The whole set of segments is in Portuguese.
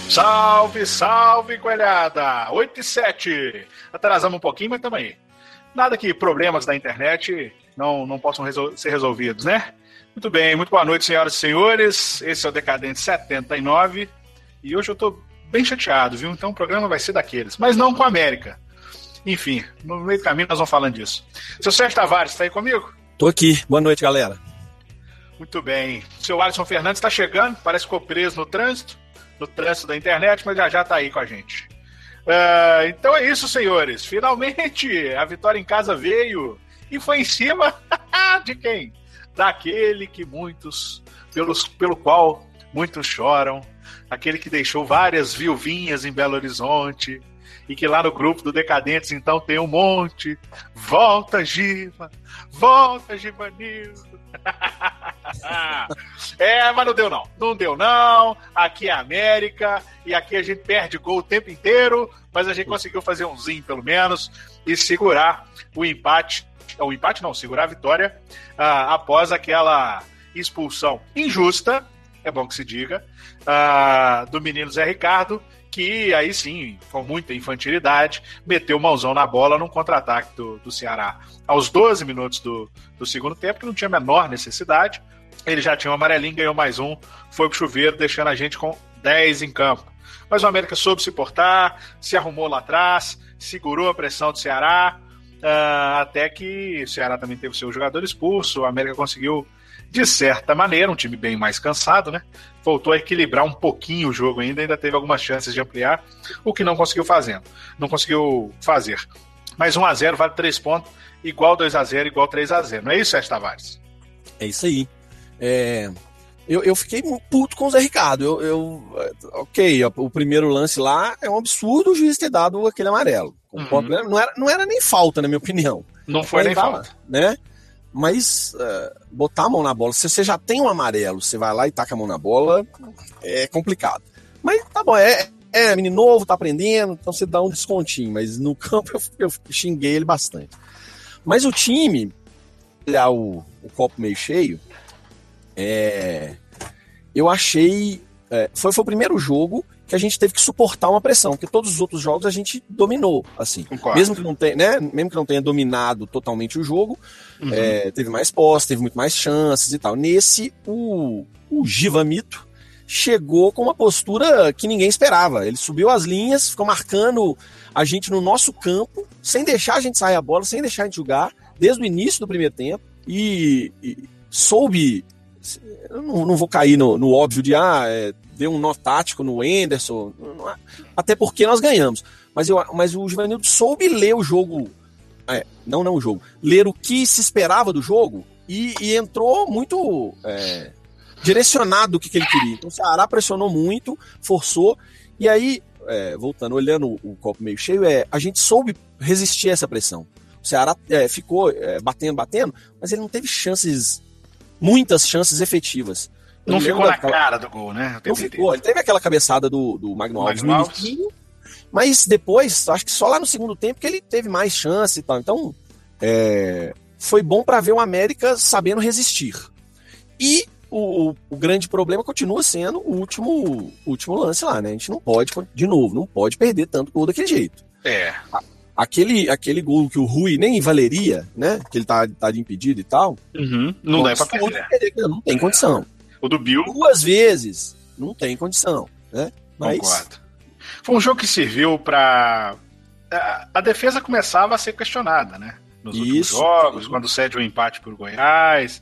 Salve, salve, coelhada! 8h07. Atrasamos um pouquinho, mas estamos aí. Nada que problemas da internet não possam ser resolvidos, né? Muito bem, muito boa noite, senhoras e senhores. Esse é o Decadente 79. E hoje eu estou bem chateado, viu? Então o programa vai ser daqueles. Mas não com a América. Enfim, no meio do caminho nós vamos falando disso. Seu Sérgio Tavares, está aí comigo? Tô aqui. Boa noite, galera. Muito bem. Seu Alisson Fernandes está chegando. Parece que ficou preso no trânsito da internet, mas já está aí com a gente. Então é isso, senhores. Finalmente a vitória em casa veio e foi em cima de quem? Daquele que pelo qual muitos choram, aquele que deixou várias viuvinhas em Belo Horizonte e que lá no grupo do Decadentes então tem um monte. Volta, Giva Nildo. Mas não deu não, aqui é a América e aqui a gente perde gol o tempo inteiro, mas a gente conseguiu fazer um zinho pelo menos e segurar segurar a vitória após aquela expulsão injusta, é bom que se diga, do menino Zé Ricardo, que aí sim, com muita infantilidade, meteu mãozão na bola num contra-ataque do Ceará aos 12 minutos do segundo tempo, que não tinha a menor necessidade. Ele já tinha um amarelinho, ganhou mais um, foi pro chuveiro, deixando a gente com 10 em campo. Mas o América soube se portar, se arrumou lá atrás, segurou a pressão do Ceará, até que o Ceará também teve o seu jogador expulso. O América conseguiu, de certa maneira, um time bem mais cansado, né? Voltou a equilibrar um pouquinho o jogo ainda teve algumas chances de ampliar, o que não conseguiu fazer. Mas 1-0 vale 3 pontos, igual 2-0, igual 3-0. Não é isso, Sérgio Tavares? É isso aí. Eu fiquei puto com o Zé Ricardo. Ok, o primeiro lance lá é um absurdo o juiz ter dado aquele amarelo. Não era nem falta, na minha opinião. Não foi nem falta. Né? Mas botar a mão na bola, se você já tem um amarelo, você vai lá e taca a mão na bola, é complicado. Mas tá bom, menino novo, tá aprendendo, então você dá um descontinho. Mas no campo eu xinguei ele bastante. Mas o time, olhar o copo meio cheio, eu achei... Foi o primeiro jogo que a gente teve que suportar uma pressão, porque todos os outros jogos a gente dominou, assim. Mesmo que não tenha dominado totalmente o jogo, teve mais posse, teve muito mais chances e tal. Nesse, o Giva Mito chegou com uma postura que ninguém esperava. Ele subiu as linhas, ficou marcando a gente no nosso campo, sem deixar a gente sair a bola, sem deixar a gente jogar, desde o início do primeiro tempo, e soube... Eu não vou cair no óbvio de deu um nó tático no Enderson, até porque nós ganhamos. Mas o Givanildo soube ler o jogo, ler o que se esperava do jogo e entrou muito direcionado do que ele queria. Então o Ceará pressionou muito, forçou, e aí, voltando, olhando o copo meio cheio, a gente soube resistir a essa pressão. O Ceará ficou batendo, mas ele não teve muitas chances efetivas. Não ficou na cara do gol, né? Não ficou. Ele teve aquela cabeçada do Magno Alves no início, mas depois, acho que só lá no segundo tempo que ele teve mais chance e tal. Então, foi bom para ver o América sabendo resistir. E o grande problema continua sendo o último lance lá, né? A gente não pode perder tanto gol daquele jeito. Aquele gol que o Rui nem valeria, né? Que ele tá de impedido e tal. Não dá pra perder. Não tem condição. O do Bill. 2 vezes, não tem condição, né? Mas... Concordo. Foi um jogo que serviu pra... A defesa começava a ser questionada, né? Nos últimos jogos, quando cede o empate pro Goiás,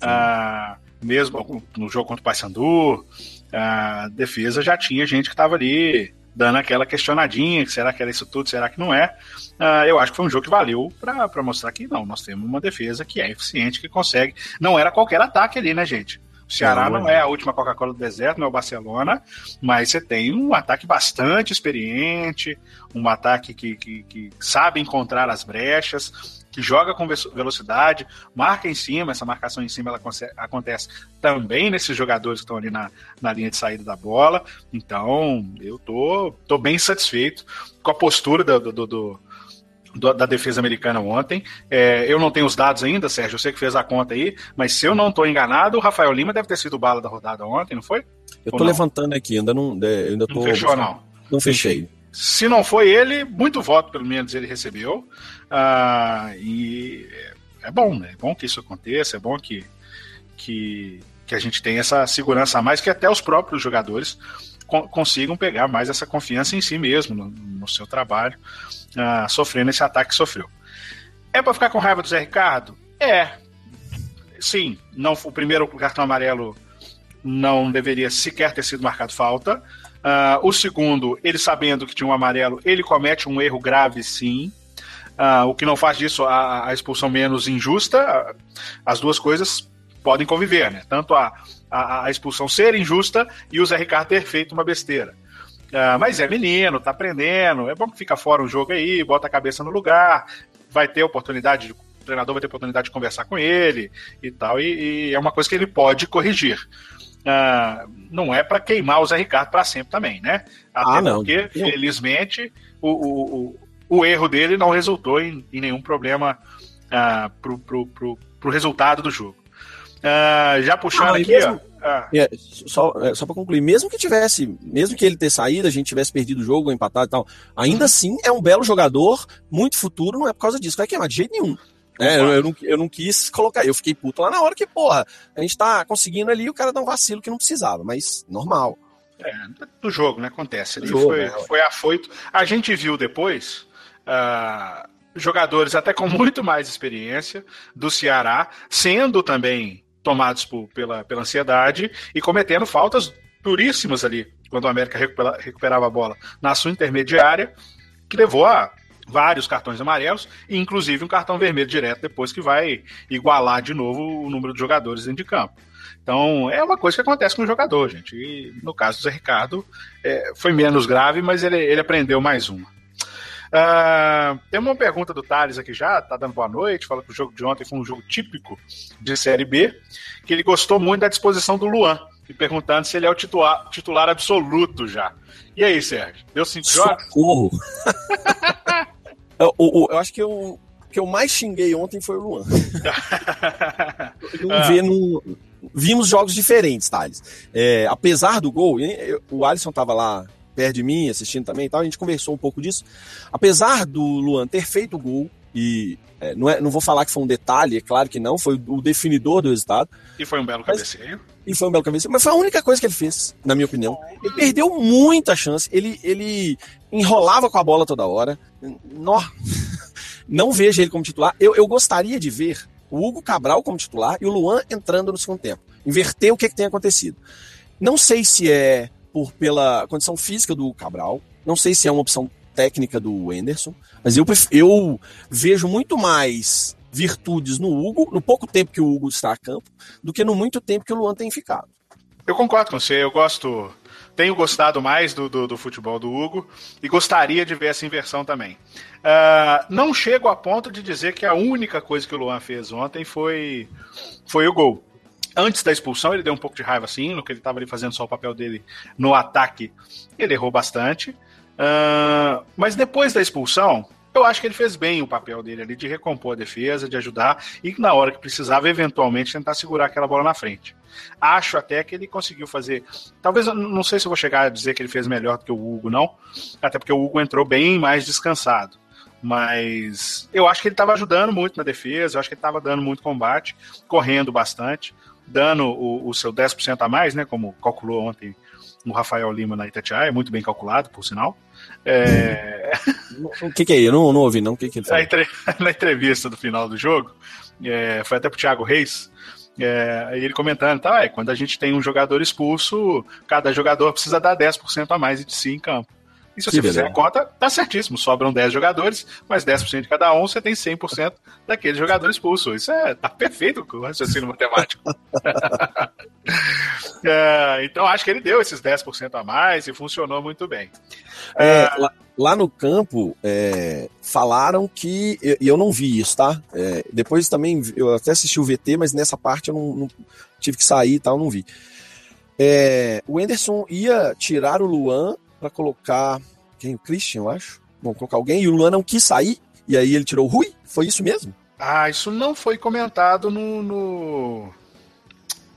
mesmo no jogo contra o Paysandu, a defesa já tinha gente que estava ali dando aquela questionadinha, será que era isso tudo, será que não é? Eu acho que foi um jogo que valeu para mostrar que não, nós temos uma defesa que é eficiente, que consegue, não era qualquer ataque ali, né, gente? O Ceará não é a última Coca-Cola do deserto, não é o Barcelona, mas você tem um ataque bastante experiente, um ataque que sabe encontrar as brechas, que joga com velocidade, marca em cima, essa marcação em cima ela acontece também nesses jogadores que estão ali na linha de saída da bola. Então, eu tô bem satisfeito com a postura da defesa americana ontem. Eu não tenho os dados ainda, Sérgio, eu sei que fez a conta aí, mas se eu não estou enganado, o Rafael Lima deve ter sido o bala da rodada ontem, não foi? Eu tô levantando aqui, ainda não fechou, não. Não fechei. Se não foi ele, muito voto, pelo menos, ele recebeu. E é bom, né? É bom que isso aconteça, é bom que a gente tenha essa segurança a mais, que até os próprios jogadores consigam pegar mais essa confiança em si mesmo, no seu trabalho, sofrendo esse ataque que sofreu. É para ficar com raiva do Zé Ricardo? Sim, não, o primeiro cartão amarelo não deveria sequer ter sido marcado falta. O segundo, ele sabendo que tinha um amarelo, ele comete um erro grave, sim. O que não faz disso a expulsão menos injusta. As duas coisas podem conviver, né? Tanto a expulsão ser injusta e o Zé Ricardo ter feito uma besteira. Mas é menino, tá aprendendo, é bom que fica fora um jogo aí, bota a cabeça no lugar, vai ter oportunidade, o treinador vai ter oportunidade de conversar com ele e tal, e é uma coisa que ele pode corrigir. Não é para queimar o Zé Ricardo para sempre também, né? Até porque, felizmente, o erro dele não resultou em nenhum problema pro resultado do jogo. Já puxando aqui, mesmo, só para concluir, mesmo que ele ter saído, a gente tivesse perdido o jogo, empatado e tal, ainda assim é um belo jogador, muito futuro, não é por causa disso, vai queimar de jeito nenhum. Eu não quis colocar, eu fiquei puto lá na hora que, porra, a gente tá conseguindo ali, o cara dá um vacilo que não precisava, mas normal. Do jogo, né? Acontece. Ele foi afoito. A gente viu depois jogadores até com muito mais experiência do Ceará, sendo também tomados pela ansiedade e cometendo faltas duríssimas ali, quando o América recuperava a bola na sua intermediária, que levou a vários cartões amarelos, e inclusive um cartão vermelho direto depois, que vai igualar de novo o número de jogadores dentro de campo. Então, é uma coisa que acontece com o jogador, gente. E no caso do Zé Ricardo, foi menos grave, mas ele aprendeu mais uma. Tem uma pergunta do Thales aqui já, tá dando boa noite, fala que o jogo de ontem foi um jogo típico de Série B, que ele gostou muito da disposição do Luan, e perguntando se ele é o titular absoluto já. E aí, Sérgio? Deu 5 jogos? Socorro! Eu acho que o que eu mais xinguei ontem foi o Luan. Vimos jogos diferentes, Thales. Apesar do gol, o Alisson tava lá perto de mim, assistindo também e tal, a gente conversou um pouco disso. Apesar do Luan ter feito o gol, e não vou falar que foi um detalhe, é claro que não, foi o definidor do resultado. E foi um belo cabeceio. Mas foi a única coisa que ele fez, na minha opinião. Ele perdeu muita chance, ele enrolava com a bola toda hora. Não vejo ele como titular. Eu gostaria de ver o Hugo Cabral como titular e o Luan entrando no segundo tempo. Inverter o que tem acontecido. Não sei se é pela condição física do Hugo Cabral, não sei se é uma opção técnica do Anderson, mas eu vejo muito mais virtudes no Hugo, no pouco tempo que o Hugo está a campo, do que no muito tempo que o Luan tem ficado. Eu concordo com você, tenho gostado mais do futebol do Hugo e gostaria de ver essa inversão também. Não chego a ponto de dizer que a única coisa que o Luan fez ontem foi o gol. Antes da expulsão, ele deu um pouco de raiva, sim, no que ele estava ali fazendo só o papel dele no ataque. Ele errou bastante. Mas depois da expulsão, eu acho que ele fez bem o papel dele ali de recompor a defesa, de ajudar e na hora que precisava, eventualmente, tentar segurar aquela bola na frente. Acho até que ele conseguiu fazer. Talvez, não sei se eu vou chegar a dizer que ele fez melhor do que o Hugo, não. Até porque o Hugo entrou bem mais descansado. Mas eu acho que ele estava ajudando muito na defesa, eu acho que ele estava dando muito combate, correndo bastante, dando o seu 10% a mais, né? Como calculou ontem o Rafael Lima na Itatiaia, muito bem calculado, por sinal. O que é? Eu não ouvi, não. O que ele falou? Na entrevista do final do jogo, foi até pro Thiago Reis, ele comentando, quando a gente tem um jogador expulso, cada jogador precisa dar 10% a mais de si em campo. E se você fizer a conta, tá certíssimo. Sobram 10 jogadores, mas 10% de cada um, você tem 100% daquele jogador expulso. Isso tá perfeito com o raciocínio matemático. Então, acho que ele deu esses 10% a mais e funcionou muito bem. Lá no campo, falaram que... E eu não vi isso, tá? Depois também, eu até assisti o VT, mas nessa parte eu não tive que sair e tal, não vi. O Anderson ia tirar o Luan para colocar o Christian, eu acho. Bom, colocar alguém, e o Luan não quis sair, e aí ele tirou o Rui? Foi isso mesmo? Isso não foi comentado no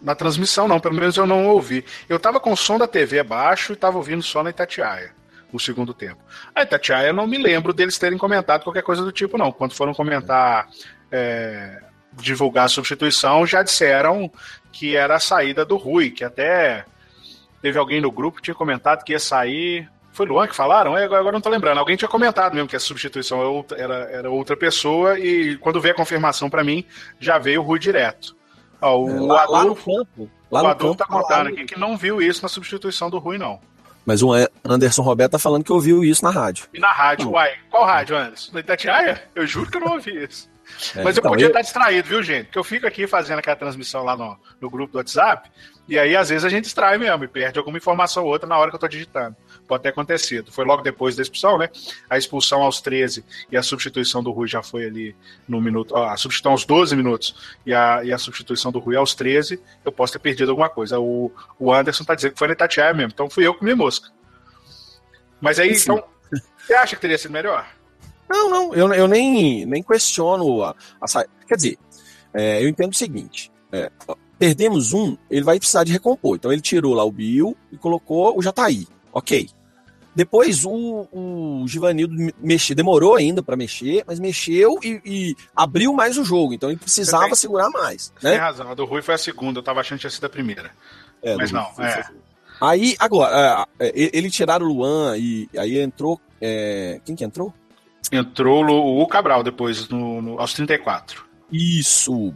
Na transmissão não, pelo menos eu não ouvi. Eu tava com o som da TV baixo e tava ouvindo só na Itatiaia, o segundo tempo. A Itatiaia, eu não me lembro deles terem comentado qualquer coisa do tipo, não. Quando foram comentar, divulgar a substituição, já disseram que era a saída do Rui, que até teve alguém no grupo que tinha comentado que ia sair... Foi Luan que falaram? Agora não tô lembrando. Alguém tinha comentado mesmo que a substituição era outra pessoa e quando veio a confirmação para mim, já veio o Rui direto. Lá no campo. O Adolfo tá contando aqui que não viu isso na substituição do Rui, não. Mas o Anderson Roberto tá falando que ouviu isso na rádio. E na rádio, uai. Qual rádio, Anderson? Na Itatiaia? Eu juro que eu não ouvi isso. Mas então, eu podia estar distraído, viu, gente? Porque eu fico aqui fazendo aquela transmissão lá no grupo do WhatsApp, e aí às vezes a gente distrai mesmo e perde alguma informação ou outra na hora que eu tô digitando. Pode ter acontecido. Foi logo depois da expulsão, né? A expulsão aos 13 e a substituição do Rui já foi ali no minuto. A substituição aos 12 minutos e a substituição do Rui aos 13, eu posso ter perdido alguma coisa. O Anderson tá dizendo que foi na Itatiaia mesmo, então fui eu que comi mosca. Mas aí, então, você acha que teria sido melhor? Não, eu nem questiono a saída. Quer dizer, eu entendo o seguinte: perdemos ele vai precisar de recompor. Então ele tirou lá o Bill e colocou o Jataí. Ok. Depois o Givanildo demorou ainda para mexer, mas mexeu e abriu mais o jogo. Então ele precisava segurar mais. Você tem razão, a do Rui foi a segunda, eu tava achando que tinha sido a primeira. Mas não, Aí, agora, ele tiraram o Luan e aí entrou. Quem que entrou? Entrou o Cabral depois, aos 34. Isso.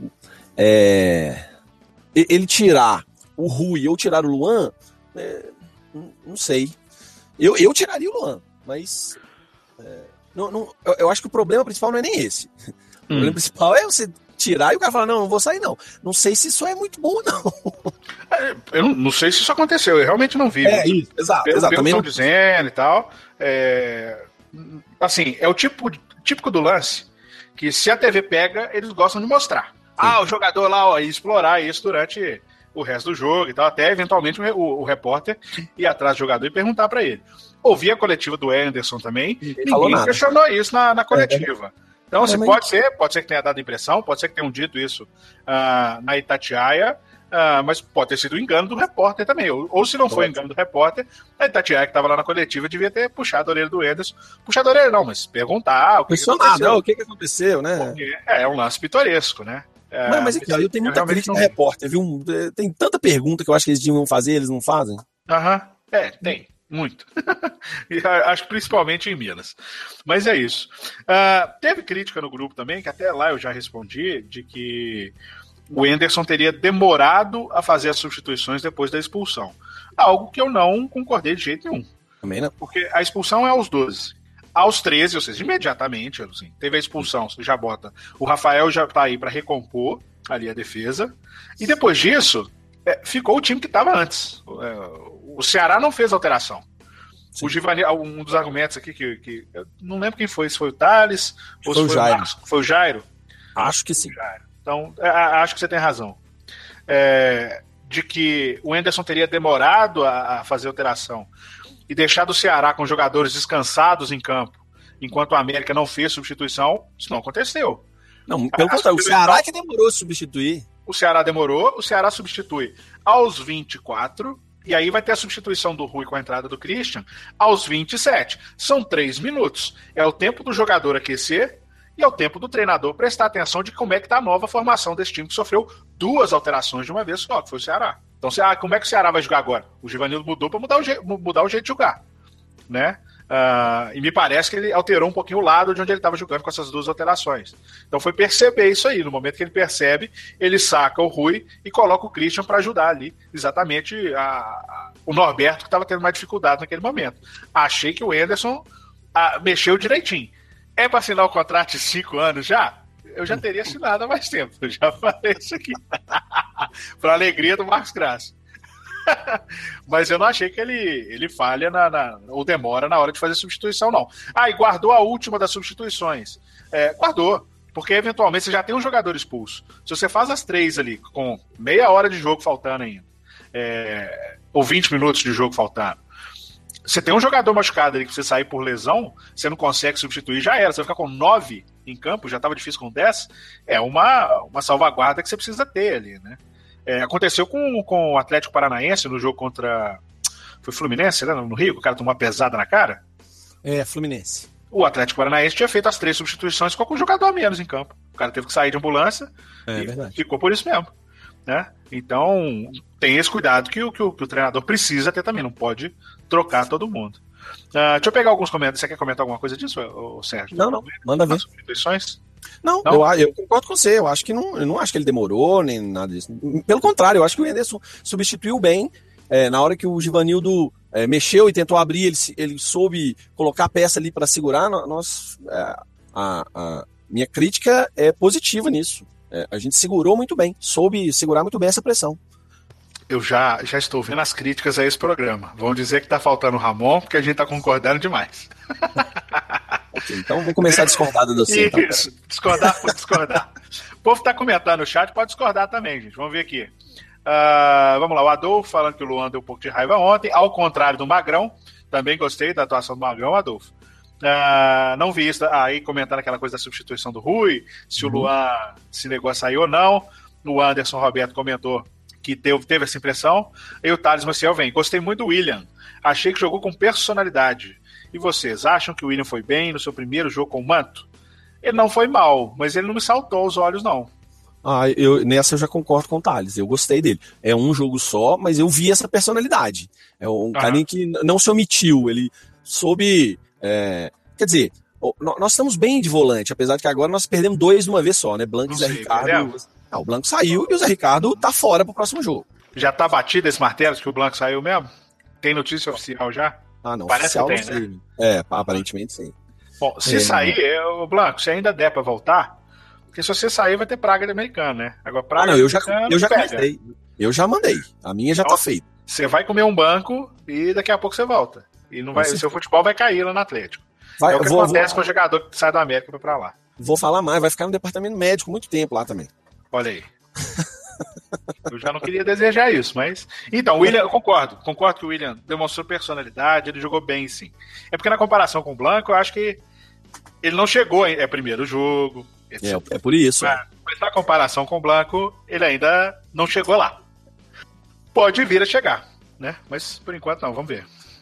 Ele tirar o Rui ou tirar o Luan, não sei. Eu tiraria o Luan, mas eu acho que o problema principal não é nem esse. O problema principal é você tirar e o cara falar, não vou sair não. Não sei se isso é muito bom, não. Eu não sei se isso aconteceu, eu realmente não vi. Isso, exato. Pelo que estão dizendo e tal. Assim, é o típico do lance que se a TV pega, eles gostam de mostrar. Sim. O jogador lá, ia explorar isso durante o resto do jogo e tal, até eventualmente o repórter ir atrás do jogador e perguntar pra ele. Ouvi a coletiva do Anderson também, ninguém questionou isso na coletiva. Então, assim, pode ser que tenha dado impressão, pode ser que tenham dito isso na Itatiaia, mas pode ter sido um engano do repórter também. Ou se não foi engano do repórter, a Itatiaia que estava lá na coletiva devia ter puxado a orelha do Anderson. Puxado a orelha não, mas perguntar o que aconteceu. O que aconteceu, né? Porque é um lance pitoresco, né? Mas aqui, eu tenho muita crítica no repórter, viu? Tem tanta pergunta que eu acho que eles deviam fazer, eles não fazem. Tem. Muito. Acho que principalmente em Minas. Mas é isso. Teve crítica no grupo também, que até lá eu já respondi, de que o Anderson teria demorado a fazer as substituições depois da expulsão. Algo que eu não concordei de jeito nenhum. Também não. Porque a expulsão é aos 12. Aos 13, ou seja, imediatamente, assim, teve a expulsão, você já bota. O Rafael já tá aí para recompor ali a defesa. E depois disso, ficou o time que estava antes. O Ceará não fez alteração. Sim. O Givanildo, um dos argumentos aqui que eu não lembro quem foi, se foi o Thales ou se foi o Jairo. Foi o Jairo? Acho que sim. Então, acho que você tem razão. De que o Anderson teria demorado a fazer alteração e deixado o Ceará com jogadores descansados em campo, enquanto o América não fez substituição, isso não aconteceu. Não, pelo contrário, o Ceará que demorou a substituir. O Ceará demorou, o Ceará substitui aos 24, e aí vai ter a substituição do Rui com a entrada do Christian aos 27. São 3 minutos. É o tempo do jogador aquecer e é o tempo do treinador prestar atenção de como é que está a nova formação desse time que sofreu 2 alterações de uma vez só, que foi o Ceará. Então, como é que o Ceará vai jogar agora? O Givanildo mudou para mudar o jeito de jogar, né? E me parece que ele alterou um pouquinho o lado de onde ele estava jogando com essas 2 alterações. Então foi perceber isso aí. No momento que ele percebe, ele saca o Rui e coloca o Christian para ajudar ali, exatamente o Norberto, que estava tendo mais dificuldade naquele momento. Achei que o Anderson mexeu direitinho. É para assinar o contrato de 5 anos já? Eu já teria assinado há mais tempo. Eu já falei isso aqui. Para alegria do Marcos Graça. Mas eu não achei que ele falha ou demora na hora de fazer substituição, não. E guardou a última das substituições. Guardou, porque eventualmente você já tem um jogador expulso. Se você faz as 3 ali, com meia hora de jogo faltando ainda, ou 20 minutos de jogo faltando, você tem um jogador machucado ali que você sair por lesão, você não consegue substituir, já era. Você vai ficar com 9 em campo, já estava difícil com 10. É uma salvaguarda que você precisa ter ali, né? Aconteceu com o Atlético Paranaense no jogo contra... Foi Fluminense, né? No Rio, o cara tomou uma pesada na cara. Fluminense. O Atlético Paranaense tinha feito as 3 substituições com um jogador a menos em campo. O cara teve que sair de ambulância e ficou por isso mesmo. Né? Então, tem esse cuidado que o treinador precisa ter também. Não pode trocar todo mundo. Deixa eu pegar alguns comentários. Você quer comentar alguma coisa disso, Sérgio? Não. Manda ver. Substituições? Não? Eu concordo com você. Eu não acho que ele demorou, nem nada disso. Pelo contrário, eu acho que o Henderson substituiu bem. Na hora que o Givanildo mexeu e tentou abrir, ele soube colocar a peça ali para segurar. Minha crítica é positiva nisso. A gente segurou muito bem, soube segurar muito bem essa pressão. Eu já estou vendo as críticas a esse programa. Vão dizer que tá faltando o Ramon, porque a gente tá concordando demais. Okay, então vou começar a discordar do você. Isso, então. Discordar por discordar. O povo tá comentando no chat, pode discordar também, gente. Vamos ver aqui. Vamos lá, o Adolfo falando que o Luan deu um pouco de raiva ontem, ao contrário do Magrão. Também gostei da atuação do Magrão, Adolfo. Não vi isso aí comentando aquela coisa da substituição do Rui, se o Luan se negou a sair ou não. O Anderson Roberto comentou que teve essa impressão. E o Thales Maciel vem. Gostei muito do William. Achei que jogou com personalidade. E vocês, acham que o William foi bem no seu primeiro jogo com o manto? Ele não foi mal, mas ele não me saltou aos olhos, não. Nessa eu já concordo com o Thales. Eu gostei dele. É um jogo só, mas eu vi essa personalidade. É um carinha que não se omitiu. Ele soube... quer dizer, nós estamos bem de volante, apesar de que agora nós perdemos 2 de uma vez só, né? Blanco e Zé Ricardo. O Blanco saiu e o Zé Ricardo tá fora pro próximo jogo. Já tá batido esse martelo que o Blanco saiu mesmo? Tem notícia oficial já? Não. Parece oficial que tem, não sei, né? Aparentemente sim. Bom, se sair, o Blanco, se ainda der pra voltar, porque se você sair vai ter praga de americano, né? Agora praga eu já comecei. Eu já mandei. A minha já tá feita. Você vai comer um banco e daqui a pouco você volta. E não vai, o seu futebol vai cair lá no Atlético. É o que acontece com o jogador que sai da América pra lá. Vou falar mais, vai ficar no departamento médico muito tempo lá também. Olha aí. Eu já não queria desejar isso, mas... Então, o William, eu concordo que o William demonstrou personalidade, ele jogou bem, sim. É porque na comparação com o Blanco, eu acho que ele não chegou, primeiro jogo. É por isso. Mas na comparação com o Blanco, ele ainda não chegou lá. Pode vir a chegar, né? Mas por enquanto não, vamos ver.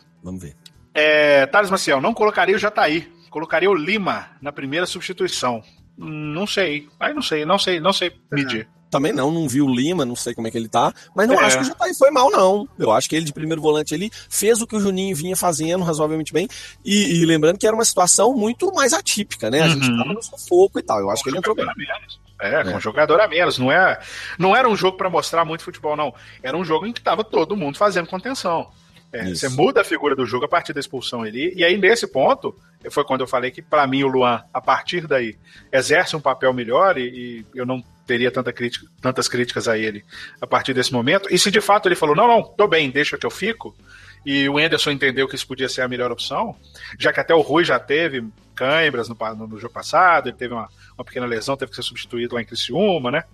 Thales Maciel, não colocaria o Jataí, colocaria o Lima na primeira substituição. Não sei medir. Também não vi o Lima, não sei como é que ele tá, mas não acho que o Jataí foi mal, não. Eu acho que ele de primeiro volante ele fez o que o Juninho vinha fazendo razoavelmente bem, e lembrando que era uma situação muito mais atípica, né? A gente tava no sufoco e tal, eu acho que ele entrou bem. Com jogador a menos, não era um jogo para mostrar muito futebol, não. Era um jogo em que tava todo mundo fazendo contenção. Você muda a figura do jogo a partir da expulsão ali, e aí nesse ponto foi quando eu falei que para mim o Luan, a partir daí, exerce um papel melhor e eu não teria tantas críticas a ele a partir desse momento. E se de fato ele falou, não, tô bem, deixa que eu fico, e o Henderson entendeu que isso podia ser a melhor opção, já que até o Rui já teve cãibras no jogo passado, ele teve uma pequena lesão, teve que ser substituído lá em Criciúma, né?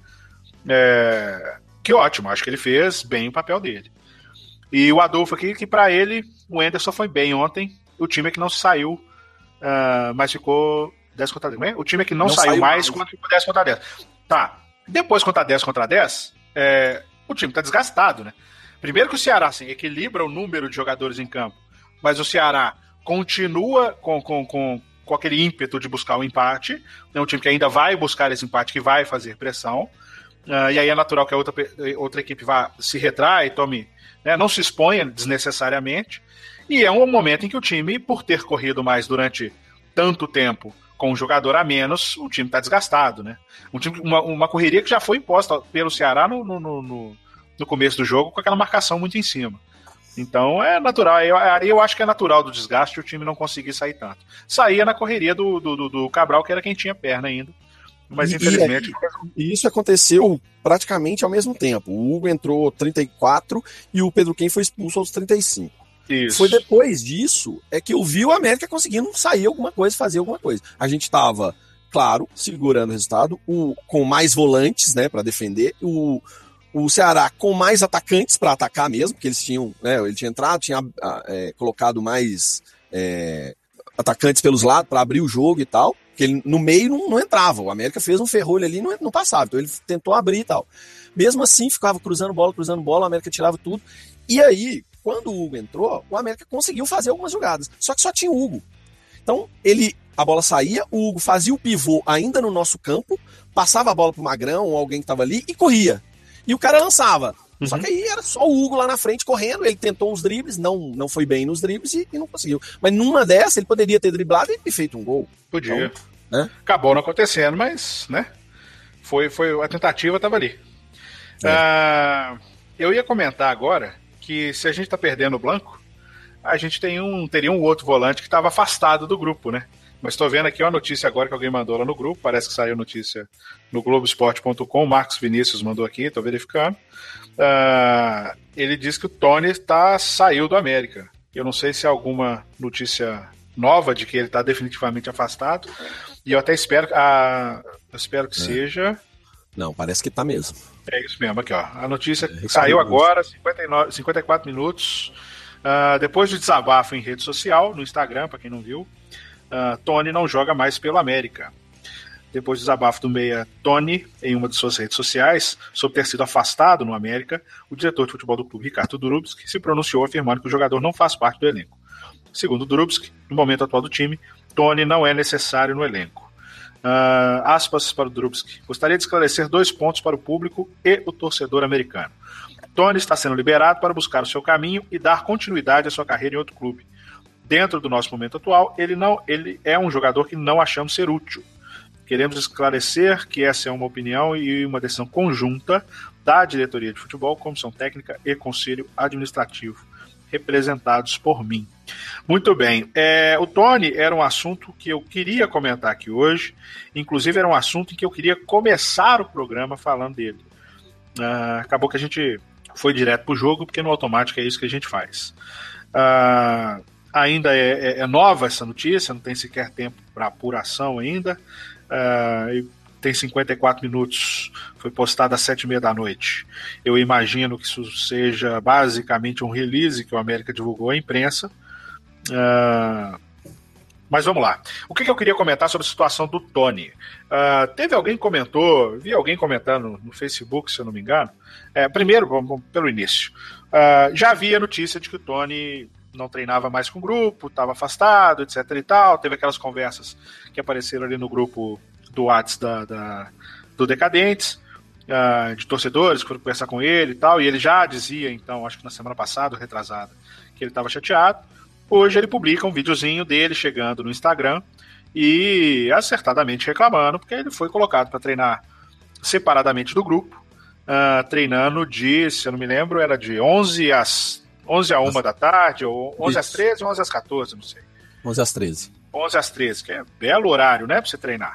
Que ótimo, acho que ele fez bem o papel dele. E o Adolfo aqui, que pra ele, o Henderson foi bem ontem, o time é que não saiu, mas ficou 10 contra 10. O time é que não saiu mais quando ficou 10 contra 10. Tá, depois contra 10 contra 10, o time tá desgastado, né? Primeiro que o Ceará, assim, equilibra o número de jogadores em campo, mas o Ceará continua com aquele ímpeto de buscar o empate, é um time que ainda vai buscar esse empate, que vai fazer pressão, e aí é natural que a outra equipe vá se retrai, tome, né, não se exponha desnecessariamente, e é um momento em que o time, por ter corrido mais durante tanto tempo com um jogador a menos, o time está desgastado, né? Uma correria que já foi imposta pelo Ceará no começo do jogo, com aquela marcação muito em cima. Então é natural, eu acho que é natural do desgaste o time não conseguir sair tanto. Saía na correria do Cabral, que era quem tinha perna ainda, mas infelizmente... E isso aconteceu praticamente ao mesmo tempo. O Hugo entrou 34 e o Pedro Quem foi expulso aos 35. Isso. Foi depois disso que eu vi o América conseguindo sair alguma coisa, fazer alguma coisa. A gente estava, claro, segurando o resultado, com mais volantes, né, para defender, o Ceará com mais atacantes para atacar mesmo, porque eles tinham, né, ele tinha entrado, tinha colocado mais atacantes pelos lados para abrir o jogo e tal. Porque ele, no meio não entrava. O América fez um ferrolho ali e não passava. Então ele tentou abrir e tal. Mesmo assim, ficava cruzando bola, o América tirava tudo. E aí, quando o Hugo entrou, o América conseguiu fazer algumas jogadas. Só que só tinha o Hugo. Então, a bola saía, o Hugo fazia o pivô ainda no nosso campo, passava a bola pro Magrão ou alguém que estava ali e corria. E o cara lançava. Só que aí era só o Hugo lá na frente correndo, ele tentou uns dribles, não foi bem nos dribles e não conseguiu. Mas numa dessas ele poderia ter driblado e feito um gol. Podia. Então, né? Acabou não acontecendo, mas, né? A tentativa estava ali. Eu ia comentar agora que se a gente está perdendo o Blanco, a gente teria um outro volante que estava afastado do grupo, né? Mas estou vendo aqui uma notícia agora que alguém mandou lá no grupo, parece que saiu notícia no Globoesporte.com, Marcos Vinícius mandou aqui, estou verificando. Ele diz que o Tony saiu do América. Eu não sei se é alguma notícia nova de que ele está definitivamente afastado, e eu até espero que seja. Não, parece que tá mesmo. É isso mesmo, aqui ó. A notícia saiu agora, 54 minutos. Depois do desabafo em rede social, no Instagram, para quem não viu, Tony não joga mais pelo América. Depois do desabafo do meia Tony, em uma de suas redes sociais, sobre ter sido afastado no América, o diretor de futebol do clube, Ricardo Durubski, se pronunciou afirmando que o jogador não faz parte do elenco. Segundo Durubski, no momento atual do time, Tony não é necessário no elenco. Aspas para o Durubski. Gostaria de esclarecer 2 pontos para o público e o torcedor americano. Tony está sendo liberado para buscar o seu caminho e dar continuidade à sua carreira em outro clube. Dentro do nosso momento atual, ele é um jogador que não achamos ser útil. Queremos esclarecer que essa é uma opinião e uma decisão conjunta da diretoria de futebol, comissão técnica e conselho administrativo, representados por mim. Muito bem. O Tony era um assunto que eu queria comentar aqui hoje, inclusive era um assunto em que eu queria começar o programa falando dele. Acabou que a gente foi direto para o jogo, porque no automático é isso que a gente faz. Ainda é nova essa notícia, não tem sequer tempo para apuração ainda. Tem 54 minutos, foi postado às 7h30 da noite. Eu imagino que isso seja basicamente um release que o América divulgou à imprensa. Mas vamos lá. O que eu queria comentar sobre a situação do Tony? Teve alguém que comentou, vi alguém comentando no Facebook, se eu não me engano. Primeiro, vamos pelo início. Já havia notícia de que o Tony não treinava mais com o grupo, estava afastado, etc e tal. Teve aquelas conversas que apareceram ali no grupo do WhatsApp do Decadentes, de torcedores que foram conversar com ele e tal, e ele já dizia, então, acho que na semana passada, retrasada, que ele estava chateado. Hoje ele publica um videozinho dele chegando no Instagram e acertadamente reclamando, porque ele foi colocado para treinar separadamente do grupo, treinando se eu não me lembro, era de 11 a 1 da tarde, ou 11 às 13, 11 às 14, não sei. 11 às 13. 11 às 13, que é belo horário, né, para você treinar.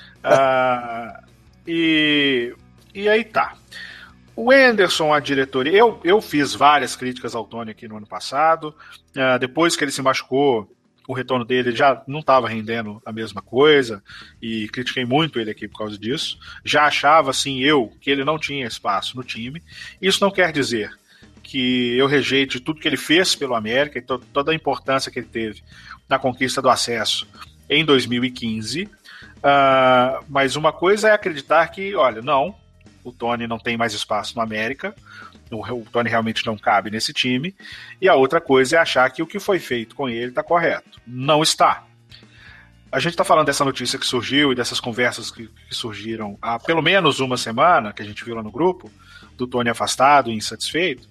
E aí tá. O Anderson, a diretoria, eu fiz várias críticas ao Tony aqui no ano passado. Depois que ele se machucou, o retorno dele já não estava rendendo a mesma coisa, e critiquei muito ele aqui por causa disso. Já achava, assim, que ele não tinha espaço no time. Isso não quer dizer que eu rejeite tudo que ele fez pelo América e toda a importância que ele teve na conquista do acesso em 2015. Mas uma coisa é acreditar que, olha, não, o Tony não tem mais espaço no América, o Tony realmente não cabe nesse time, e a outra coisa é achar que o que foi feito com ele está correto. Não está. A gente está falando dessa notícia que surgiu e dessas conversas que surgiram há pelo menos uma semana, que a gente viu lá no grupo, do Tony afastado e insatisfeito.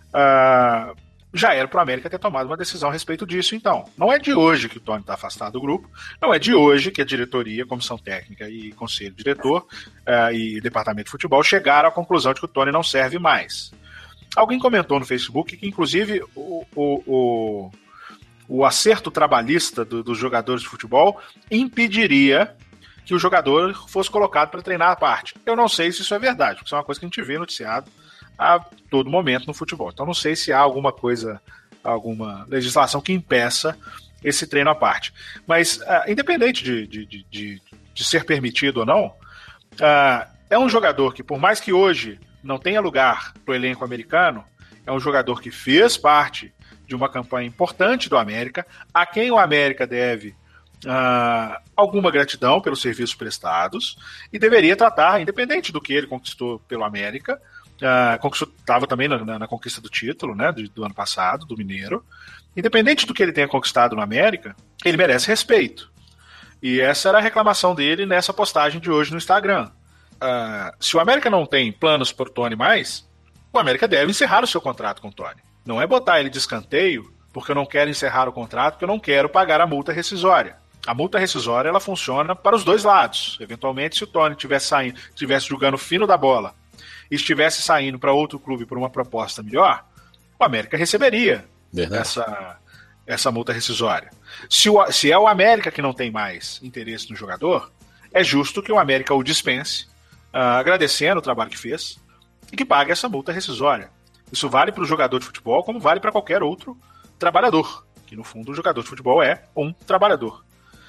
Já era para o América ter tomado uma decisão a respeito disso, então. Não é de hoje que o Tony está afastado do grupo, não é de hoje que a diretoria, comissão técnica e conselho diretor e departamento de futebol chegaram à conclusão de que o Tony não serve mais. Alguém comentou no Facebook que, inclusive, o acerto trabalhista dos jogadores de futebol impediria que o jogador fosse colocado para treinar à parte. Eu não sei se isso é verdade, porque isso é uma coisa que a gente vê noticiado a todo momento no futebol. Então não sei se há alguma legislação que impeça esse treino à parte. Mas independente de ser permitido ou não, é um jogador que, por mais que hoje não tenha lugar para o elenco americano, é um jogador que fez parte de uma campanha importante do América, a quem o América deve alguma gratidão pelos serviços prestados e deveria tratar, independente do que ele conquistou pelo América, estava também na conquista do título, né, do ano passado, do Mineiro, independente do que ele tenha conquistado no América, ele merece respeito. E essa era a reclamação dele nessa postagem de hoje no Instagram. Se o América não tem planos por Tony mais, o América deve encerrar o seu contrato com o Tony. Não é botar ele de escanteio porque eu não quero encerrar o contrato, porque eu não quero pagar a multa rescisória. A multa rescisória ela funciona para os dois lados. Eventualmente, se o Tony estivesse jogando fino da bola e estivesse saindo para outro clube por uma proposta melhor, o América receberia essa multa rescisória. Se é o América que não tem mais interesse no jogador, é justo que o América o dispense, agradecendo o trabalho que fez, e que pague essa multa rescisória. Isso vale para o jogador de futebol como vale para qualquer outro trabalhador, que no fundo o jogador de futebol é um trabalhador.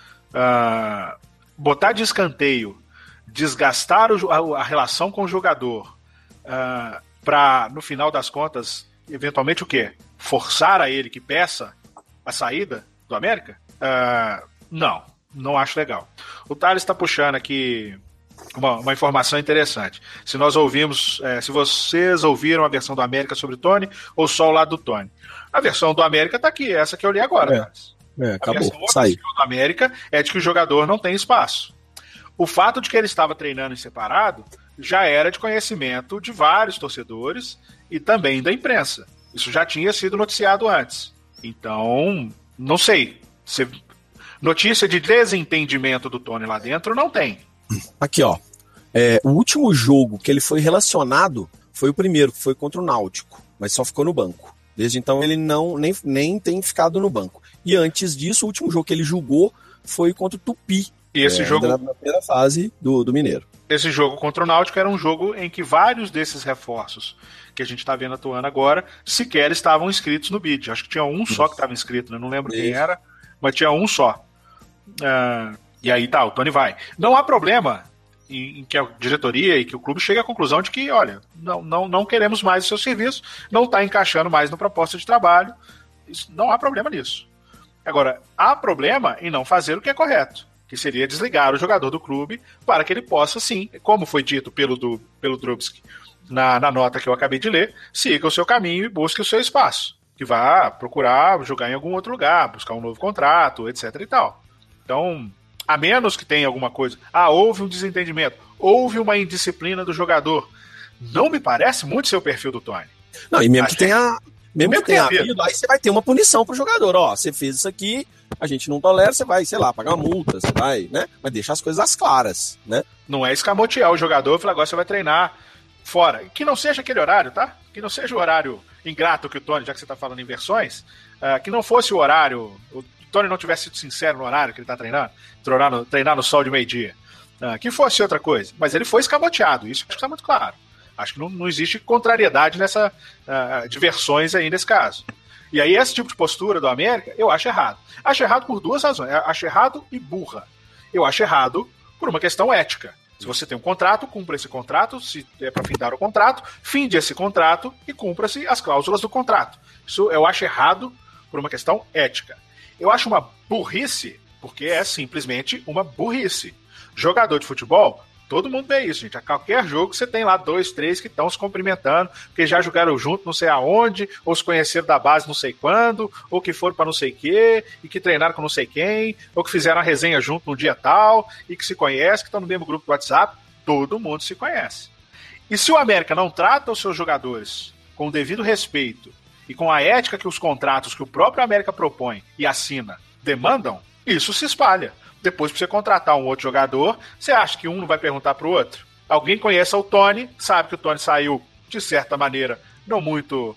Botar de escanteio, desgastar a relação com o jogador para, no final das contas, eventualmente o quê? Forçar a ele que peça a saída do América? Não acho legal. O Thales está puxando aqui uma informação interessante. Se vocês ouviram a versão do América sobre o Tony ou só o lado do Tony. A versão do América está aqui, essa que eu li agora. Acabou, a versão do América é de que o jogador não tem espaço. O fato de que ele estava treinando em separado já era de conhecimento de vários torcedores e também da imprensa. Isso já tinha sido noticiado antes. Então, não sei. Notícia de desentendimento do Tony lá dentro não tem. Aqui, ó. O último jogo que ele foi relacionado foi o primeiro, que foi contra o Náutico, mas só ficou no banco. Desde então ele nem tem ficado no banco. E antes disso, o último jogo que ele jogou foi contra o Tupi. E esse jogo na primeira fase do Mineiro. Esse jogo contra o Náutico era um jogo em que vários desses reforços que a gente está vendo atuando agora sequer estavam inscritos no bid. Acho que tinha um só que estava inscrito, né? Não lembro quem era, mas tinha um só. E aí o Tony vai. Não há problema em que a diretoria e que o clube chegue à conclusão de que, olha, não queremos mais o seu serviço, não está encaixando mais na proposta de trabalho. Não há problema nisso. Agora, há problema em não fazer o que é correto, que seria desligar o jogador do clube para que ele possa, sim, como foi dito pelo Drubsky na nota que eu acabei de ler, siga o seu caminho e busque o seu espaço, que vá procurar jogar em algum outro lugar, buscar um novo contrato, etc e tal. Então, a menos que tenha alguma coisa, houve um desentendimento, houve uma indisciplina do jogador, não me parece muito ser o perfil do Tony. Não, e mesmo que tenha havido, aí você vai ter uma punição pro jogador, você fez isso aqui, a gente não tolera, você vai, sei lá, pagar uma multa, você vai, né? Mas deixa as coisas às claras, né? Não é escamotear o jogador e falar, agora você vai treinar fora. Que não seja aquele horário, tá? Que não seja o horário ingrato que o Tony, já que você tá falando em versões, que não fosse o horário, o Tony não tivesse sido sincero no horário que ele tá treinando, treinar no sol de meio-dia, que fosse outra coisa. Mas ele foi escamoteado, isso acho que tá muito claro. Acho que não existe contrariedade nessa de versões aí nesse caso. E aí esse tipo de postura do América, eu acho errado. Acho errado por duas razões. Acho errado e burra. Eu acho errado por uma questão ética. Se você tem um contrato, cumpra esse contrato. Se é para findar o contrato, finde esse contrato e cumpra-se as cláusulas do contrato. Isso eu acho errado por uma questão ética. Eu acho uma burrice, porque é simplesmente uma burrice. Jogador de futebol, todo mundo vê isso, gente. A qualquer jogo você tem lá 2, 3 que estão se cumprimentando, porque já jogaram junto não sei aonde, ou se conheceram da base não sei quando, ou que foram para não sei quê, e que treinaram com não sei quem, ou que fizeram a resenha junto no dia tal, e que se conhece, que estão no mesmo grupo do WhatsApp. Todo mundo se conhece. E se o América não trata os seus jogadores com o devido respeito e com a ética que os contratos que o próprio América propõe e assina demandam, isso se espalha. Depois, para você contratar um outro jogador, você acha que um não vai perguntar para o outro? Alguém conhece o Tony, sabe que o Tony saiu, de certa maneira, não muito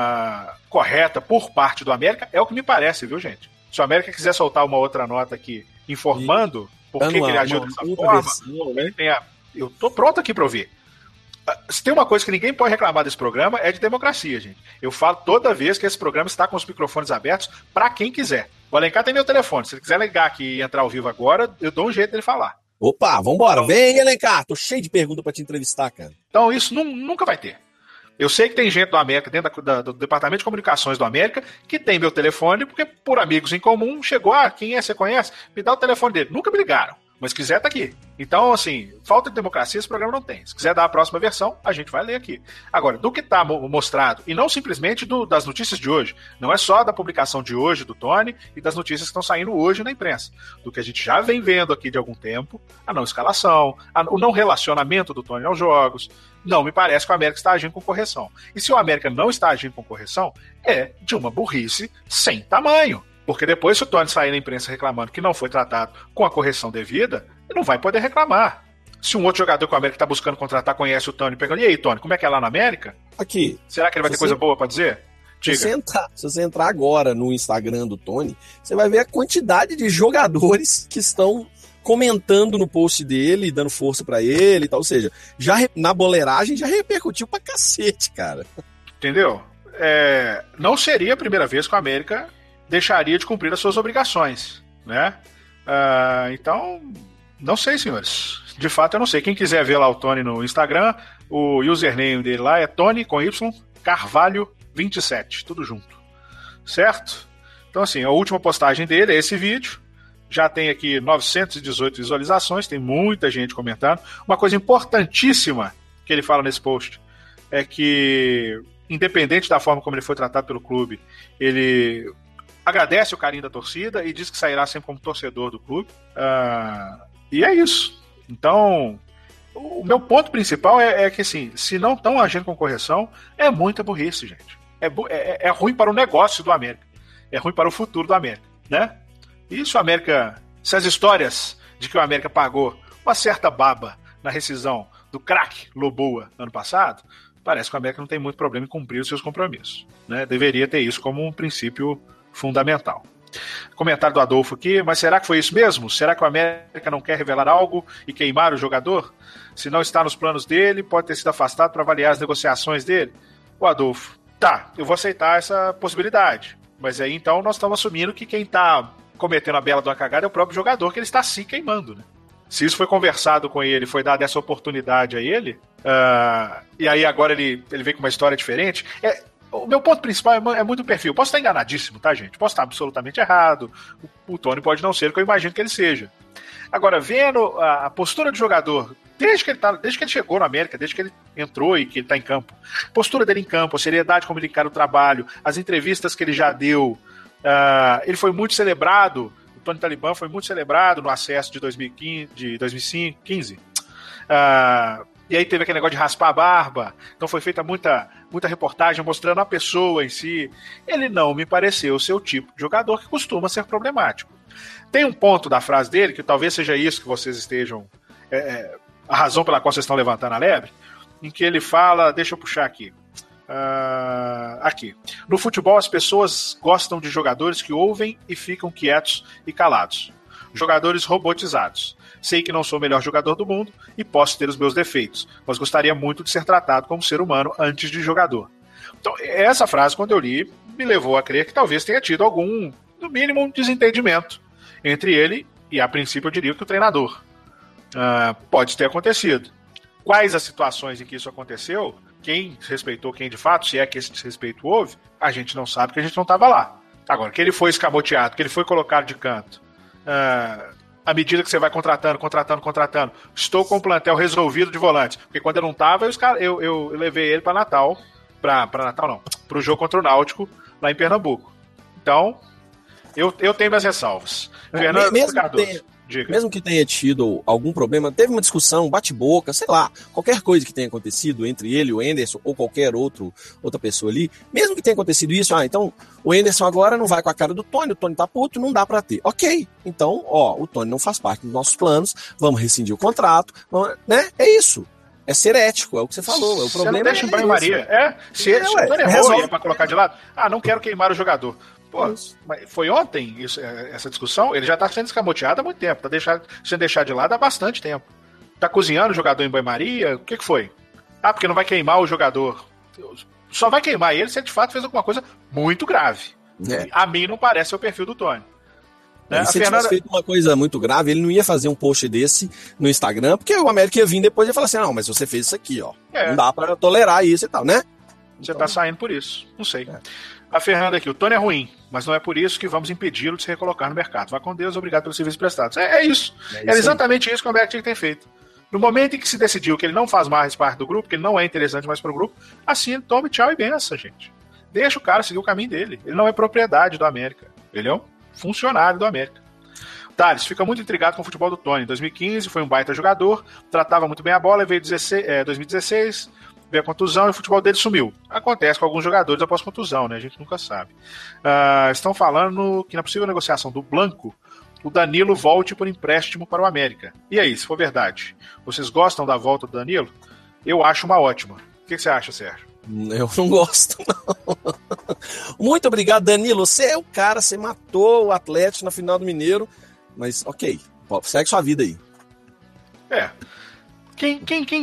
correta por parte do América. É o que me parece, viu, gente? Se o América quiser soltar uma outra nota aqui, informando por que ele agiu dessa forma, né? Eu tô pronto aqui para ouvir. Se tem uma coisa que ninguém pode reclamar desse programa, é de democracia, gente. Eu falo toda vez que esse programa está com os microfones abertos para quem quiser. O Alencar tem meu telefone. Se ele quiser ligar aqui e entrar ao vivo agora, eu dou um jeito dele falar. Opa, vambora. Vem, Alencar. Tô cheio de perguntas para te entrevistar, cara. Então isso nunca vai ter. Eu sei que tem gente do América, dentro do Departamento de Comunicações do América, que tem meu telefone, porque por amigos em comum chegou, quem é, você conhece? Me dá o telefone dele. Nunca me ligaram, mas quiser tá aqui. Então, assim, falta de democracia esse programa não tem. Se quiser dar a próxima versão, a gente vai ler aqui. Agora, do que tá mostrado, e não simplesmente das notícias de hoje, não é só da publicação de hoje do Tony e das notícias que estão saindo hoje na imprensa, do que a gente já vem vendo aqui de algum tempo, a não escalação, o não relacionamento do Tony aos jogos, não me parece que o América está agindo com correção. E se o América não está agindo com correção, é de uma burrice sem tamanho. Porque depois, se o Tony sair na imprensa reclamando que não foi tratado com a correção devida, ele não vai poder reclamar. Se um outro jogador que o América está buscando contratar conhece o Tony, pergunta, e aí, Tony, como é que é lá na América? Aqui. Será que ele vai ter coisa boa para dizer? Se você entrar agora no Instagram do Tony, você vai ver a quantidade de jogadores que estão comentando no post dele, dando força pra ele e tal. Ou seja, na boleiragem já repercutiu pra cacete, cara. Entendeu? Não seria a primeira vez que o América deixaria de cumprir as suas obrigações, né? Então, não sei, senhores. De fato, eu não sei. Quem quiser ver lá o Tony no Instagram, o username dele lá é Tony, com Y, Carvalho 27, tudo junto. Certo? Então, assim, a última postagem dele é esse vídeo. Já tem aqui 918 visualizações, tem muita gente comentando. Uma coisa importantíssima que ele fala nesse post é que, independente da forma como ele foi tratado pelo clube, ele agradece o carinho da torcida e diz que sairá sempre como torcedor do clube. E é isso. Então, o meu ponto principal é que, assim, se não estão agindo com correção, é muita burrice, gente. É ruim para o negócio do América. É ruim para o futuro do América, né? E se o América, se as histórias de que o América pagou uma certa baba na rescisão do craque Loboa ano passado, parece que o América não tem muito problema em cumprir os seus compromissos, né? Deveria ter isso como um princípio fundamental. Comentário do Adolfo aqui, mas será que foi isso mesmo? Será que o América não quer revelar algo e queimar o jogador? Se não está nos planos dele, pode ter sido afastado para avaliar as negociações dele? O Adolfo, tá, eu vou aceitar essa possibilidade, mas aí então nós estamos assumindo que quem está cometendo a bela de uma cagada é o próprio jogador, que ele está se queimando, né? Se isso foi conversado com ele, foi dada essa oportunidade a ele, e aí agora ele vem com uma história diferente. O meu ponto principal é muito o perfil. Posso estar enganadíssimo, tá, gente? Posso estar absolutamente errado. O Tony pode não ser o que eu imagino que ele seja. Agora, vendo a postura do jogador, desde que ele chegou na América, desde que ele entrou e que ele está em campo, a postura dele em campo, a seriedade como ele encara o trabalho, as entrevistas que ele já deu, ele foi muito celebrado. O Tony Talibã foi muito celebrado no acesso de 2015. E aí teve aquele negócio de raspar a barba. Então foi feita muita reportagem mostrando a pessoa em si. Ele não me pareceu ser o tipo de jogador que costuma ser problemático. Tem um ponto da frase dele, que talvez seja isso que vocês estejam... a razão pela qual vocês estão levantando a lebre, em que ele fala... Deixa eu puxar aqui. Aqui. No futebol, as pessoas gostam de jogadores que ouvem e ficam quietos e calados. Jogadores robotizados. Sei que não sou o melhor jogador do mundo e posso ter os meus defeitos, mas gostaria muito de ser tratado como ser humano antes de jogador. Então, essa frase, quando eu li, me levou a crer que talvez tenha tido algum, no mínimo, um desentendimento entre ele e, a princípio, eu diria que o treinador. Pode ter acontecido. Quais as situações em que isso aconteceu, quem respeitou quem de fato, se é que esse desrespeito houve, a gente não sabe, porque a gente não estava lá. Agora, que ele foi escamoteado, que ele foi colocado de canto, à medida que você vai contratando, estou com o plantel resolvido de volantes, porque quando eu não estava, eu levei ele para Natal, para o jogo contra o Náutico, lá em Pernambuco. Então, eu tenho minhas ressalvas. Fernando Cardoso. Mesmo que tenha tido algum problema, teve uma discussão, bate-boca, sei lá, qualquer coisa que tenha acontecido entre ele, o Anderson ou qualquer outra pessoa ali, mesmo que tenha acontecido isso, então o Anderson agora não vai com a cara do Tony, o Tony tá puto, não dá pra ter. Ok, então, o Tony não faz parte dos nossos planos, vamos rescindir o contrato, né? É isso. É ser ético, é o que você falou. O problema deixa em banho-maria. Se o Tony errou, é pra colocar de lado. Não quero queimar o jogador. Pô, mas foi ontem essa discussão? Ele já tá sendo escamoteado há muito tempo, sendo deixado de lado há bastante tempo. Tá cozinhando o jogador em banho-maria? O que foi? Porque não vai queimar o jogador. Só vai queimar ele se ele de fato fez alguma coisa muito grave. A mim não parece o perfil do Tony. Né? Se ele tivesse feito uma coisa muito grave, ele não ia fazer um post desse no Instagram, porque o América ia vir depois e ia falar assim, não, mas você fez isso aqui, ó. Não dá pra tolerar isso e tal, né? Você tá saindo por isso. Não sei. A Fernanda aqui, o Tony é ruim, mas não é por isso que vamos impedi-lo de se recolocar no mercado. Vá com Deus, obrigado pelos serviços prestados. É isso. Era exatamente isso que o América tinha que ter feito. No momento em que se decidiu que ele não faz mais parte do grupo, que ele não é interessante mais para o grupo, assim, tome tchau e benção, gente. Deixa o cara seguir o caminho dele. Ele não é propriedade do América. Ele é um funcionário do América. Thales, fica muito intrigado com o futebol do Tony. Em 2015 foi um baita jogador, tratava muito bem a bola, veio 2016, veio a contusão e o futebol dele sumiu. Acontece com alguns jogadores após contusão, né? A gente nunca sabe. Estão falando que na possível negociação do Blanco, o Danilo volte por empréstimo para o América. E aí, se for verdade, vocês gostam da volta do Danilo? Eu acho uma ótima. O que você acha, Sérgio? Eu não gosto, não. Muito obrigado, Danilo. Você é o cara, você matou o Atlético na final do Mineiro, mas ok, segue sua vida aí. Quem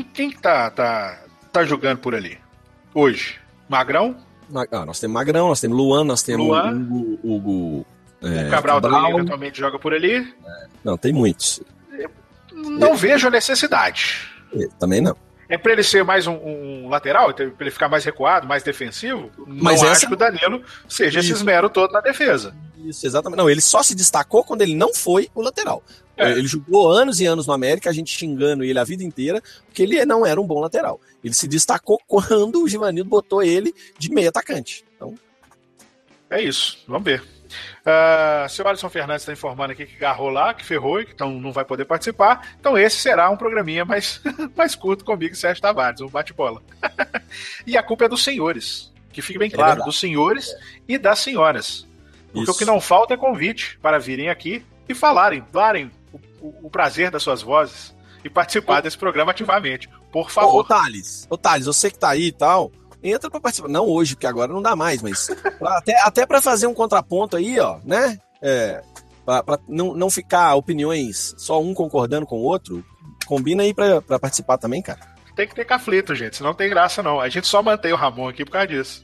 tá jogando por ali hoje? Magrão? Nós temos Magrão, nós temos Luan, nós temos Hugo. O Cabral também eventualmente joga por ali. Não, tem muitos. Não vejo a necessidade. Também não. É pra ele ser mais um lateral? Pra ele ficar mais recuado, mais defensivo? Mas não acho que o Danilo seja esse esmero todo na defesa. Isso, exatamente. Não, ele só se destacou quando ele não foi o lateral. Ele jogou anos e anos no América, a gente xingando ele a vida inteira, porque ele não era um bom lateral. Ele se destacou quando o Givanildo botou ele de meio atacante. Então... É isso, vamos ver. Seu Alisson Fernandes está informando aqui que agarrou lá, que ferrou e que então não vai poder participar. Então esse será um programinha mais curto comigo e Sérgio Tavares, um bate-bola. E a culpa é dos senhores, que fique bem claro, dos senhores e das senhoras. Porque o que não falta é convite para virem aqui e darem o prazer das suas vozes e participar desse programa ativamente. Por favor. Ô Thales, você que tá aí e tal, entra pra participar. Não hoje, porque agora não dá mais, mas até pra fazer um contraponto aí, ó, né? Pra não ficar opiniões só um concordando com o outro, combina aí pra participar também, cara. Tem que ter conflito, gente, senão não tem graça não. A gente só mantém o Ramon aqui por causa disso.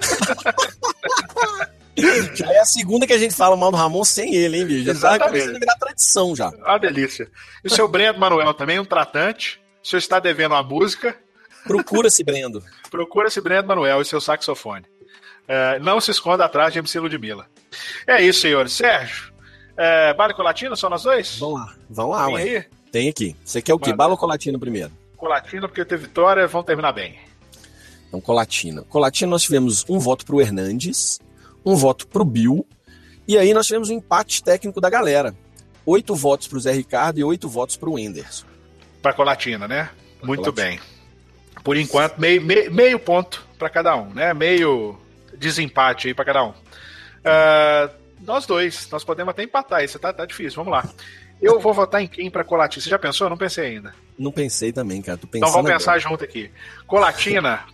Já é a segunda que a gente fala mal do Ramon sem ele, hein, bicho? Já tá começando a virar tradição já. Uma delícia. E o seu Brendo Manuel também, um tratante. O senhor está devendo uma música. Procura-se Brendo. Procura-se Brendo Manuel e seu saxofone. Não se esconda atrás de MC Ludmilla. É isso, senhores. Sérgio, bala e colatina, só nós dois? Vamos lá, ué. Tem aqui. Você quer o quê? Bala ou colatina primeiro? Colatina, porque teve vitória, vão terminar bem. Então, colatina. Colatina, nós tivemos um voto pro Hernandes, um voto pro Bill, e aí nós tivemos um empate técnico da galera. 8 votos pro Zé Ricardo e 8 votos pro Wenderson. Pra colatina, né? Muito bem. Por enquanto, meio ponto para cada um, né? Meio desempate aí para cada um. Nós dois, nós podemos até empatar. Isso tá difícil, vamos lá. Eu vou votar em quem para colatina? Você já pensou? Eu não pensei ainda. Não pensei também, cara. Tô pensando então vamos pensar junto aqui. Colatina,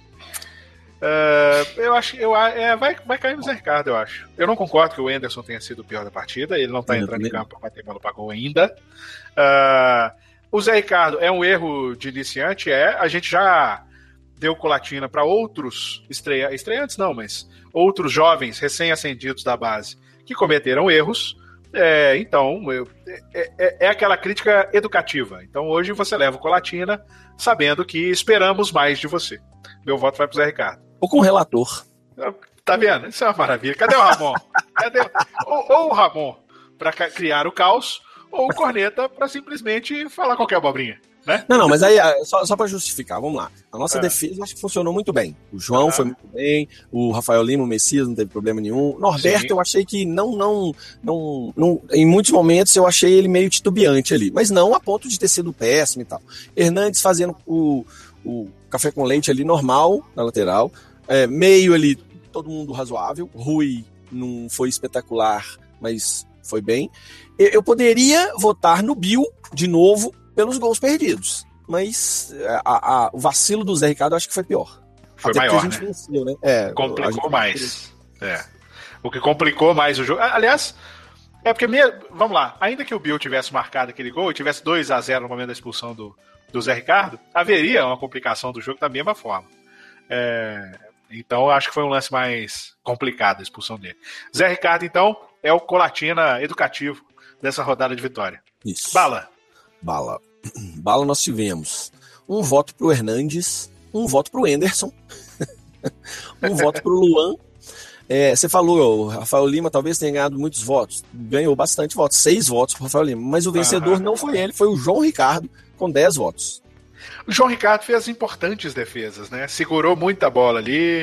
eu acho que vai cair no Zé Ricardo, eu acho. Eu não concordo que o Wenderson tenha sido o pior da partida. Ele não tá entrando em campo para bater bola para gol ainda. O Zé Ricardo é um erro de iniciante, a gente já deu colatina para outros estreantes não, mas outros jovens recém-ascendidos da base que cometeram erros, então é aquela crítica educativa. Então hoje você leva o colatina sabendo que esperamos mais de você. Meu voto vai pro Zé Ricardo. Ou com o relator. Tá vendo? Isso é uma maravilha. Cadê o Ramon? ou o Ramon para criar o caos, ou o Corneta para simplesmente falar qualquer abobrinha, né? Não, mas aí, só para justificar, vamos lá. A nossa defesa acho que funcionou muito bem. O João foi muito bem, o Rafael Lima, o Messias não teve problema nenhum. Norberto, eu achei que não, em muitos momentos eu achei ele meio titubeante ali, mas não a ponto de ter sido péssimo e tal. Hernandes fazendo o café com leite ali normal, na lateral. Meio ali, todo mundo razoável. Rui não foi espetacular, mas foi bem. Eu poderia votar no Bill, de novo, pelos gols perdidos. Mas o vacilo do Zé Ricardo eu acho que foi pior. Foi maior, né? Venceu, né? Complicou mais. O que complicou mais o jogo... Aliás, porque, vamos lá, ainda que o Bill tivesse marcado aquele gol e tivesse 2-0 no momento da expulsão do Zé Ricardo, haveria uma complicação do jogo da mesma forma. Então, eu acho que foi um lance mais complicado a expulsão dele. Zé Ricardo, então, é o colatina educativo dessa rodada de vitória. Isso. Bala, nós tivemos um voto pro Hernandes, um voto pro Wenderson. Um voto pro Luan. Você falou, o Rafael Lima talvez tenha ganhado muitos votos. Ganhou bastante votos, 6 votos pro Rafael Lima. Mas o vencedor não foi ele, foi o João Ricardo, com 10 votos. O João Ricardo fez importantes defesas, né? Segurou muita bola ali.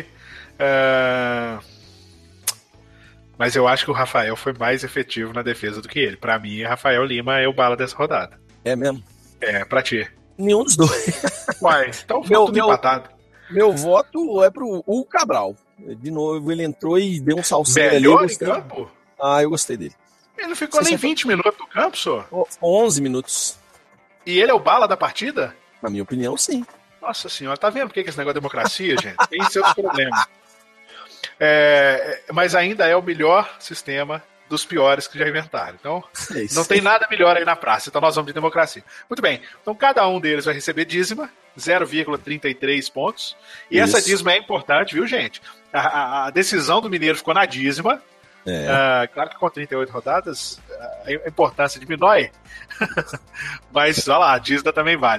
Mas eu acho que o Rafael foi mais efetivo na defesa do que ele. Pra mim, Rafael Lima é o bala dessa rodada. É mesmo? Pra ti. Nenhum dos dois. Uai, então foi tudo empatado. Meu voto é pro Hugo Cabral. De novo, ele entrou e deu um salseiro ali. Melhor em campo? Eu gostei dele. Ele não ficou nem 20 minutos no campo, senhor? 11 minutos. E ele é o bala da partida? Na minha opinião, sim. Nossa senhora, tá vendo por que esse negócio de democracia, gente? Tem seus problemas. Mas ainda é o melhor sistema dos piores que já inventaram. Então, não tem nada melhor aí na praça. Então, nós vamos de democracia. Muito bem. Então, cada um deles vai receber dízima, 0,33 pontos. E essa dízima é importante, viu, gente? A decisão do Mineiro ficou na dízima. Claro que com 38 rodadas, a importância diminui. Mas, olha lá, a dízima também vale.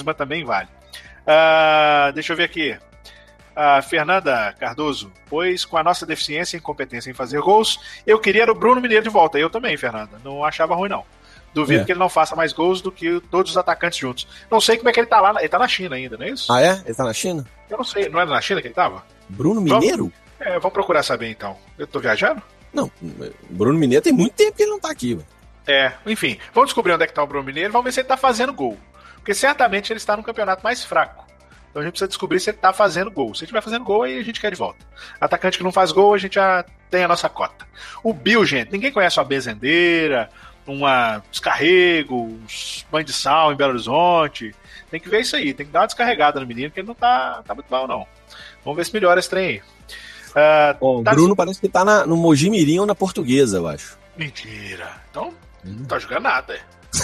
Deixa eu ver aqui. Fernanda Cardoso, pois com a nossa deficiência e incompetência em fazer gols, eu queria o Bruno Mineiro de volta. Eu também, Fernanda. Não achava ruim, não. Duvido que ele não faça mais gols do que todos os atacantes juntos. Não sei como é que ele tá lá. Ele tá na China ainda, não é isso? Ele tá na China? Eu não sei. Não era na China que ele tava? Bruno Mineiro? Vamos procurar saber, então. Eu tô viajando? Não, Bruno Mineiro tem muito tempo que ele não tá aqui, velho. Enfim. Vamos descobrir onde é que tá o Bruno Mineiro e vamos ver se ele tá fazendo gol. Porque certamente ele está no campeonato mais fraco. Então a gente precisa descobrir se ele tá fazendo gol. Se ele estiver fazendo gol, aí a gente quer de volta. Atacante que não faz gol, a gente já tem a nossa cota. O Bill, gente, ninguém conhece uma bezendeira, uma descarrego, uns banho de sal em Belo Horizonte. Tem que ver isso aí, tem que dar uma descarregada no menino, que ele não tá muito mal, não. Vamos ver se melhora esse trem aí. O Bruno parece que tá no Mogi Mirim ou na Portuguesa, eu acho. Mentira. Então, não tá jogando nada.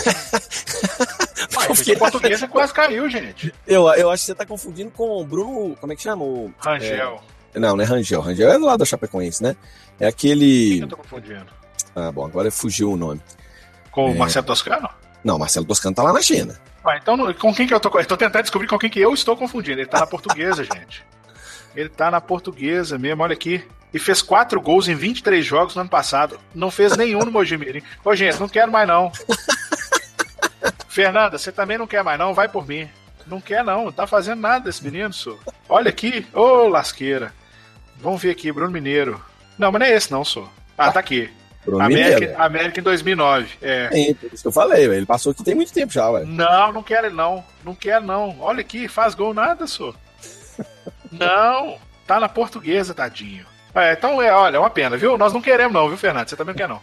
O Portuguesa quase caiu, gente. Eu acho que você tá confundindo com o Bruno. Como é que chama? Rangel. Não é Rangel. Rangel é do lado da Chapecoense, né? É aquele. Quem eu tô confundindo? Bom, agora fugiu o nome. Com o Marcelo Toscano? Não, Marcelo Toscano tá lá na China. Então, com quem que eu tô? Eu tô tentando descobrir com quem que eu estou confundindo. Ele tá na Portuguesa, gente. Ele tá na Portuguesa mesmo, olha aqui. E fez 4 gols em 23 jogos no ano passado. Não fez nenhum no Mogi Mirim. Ô, gente, não quero mais não. Fernanda, você também não quer mais não? Vai por mim. Não quer não tá fazendo nada esse menino, senhor. Olha aqui, lasqueira. Vamos ver aqui, Bruno Mineiro. Não, mas não é esse não, senhor. Tá aqui. América em 2009. Por isso que eu falei, ele passou aqui tem muito tempo já, ué. Não quero ele não. Não quer não. Olha aqui, faz gol nada, senhor. Não, tá na Portuguesa, tadinho. Então, olha, é uma pena, viu? Nós não queremos não, viu, Fernando? Você também não quer não.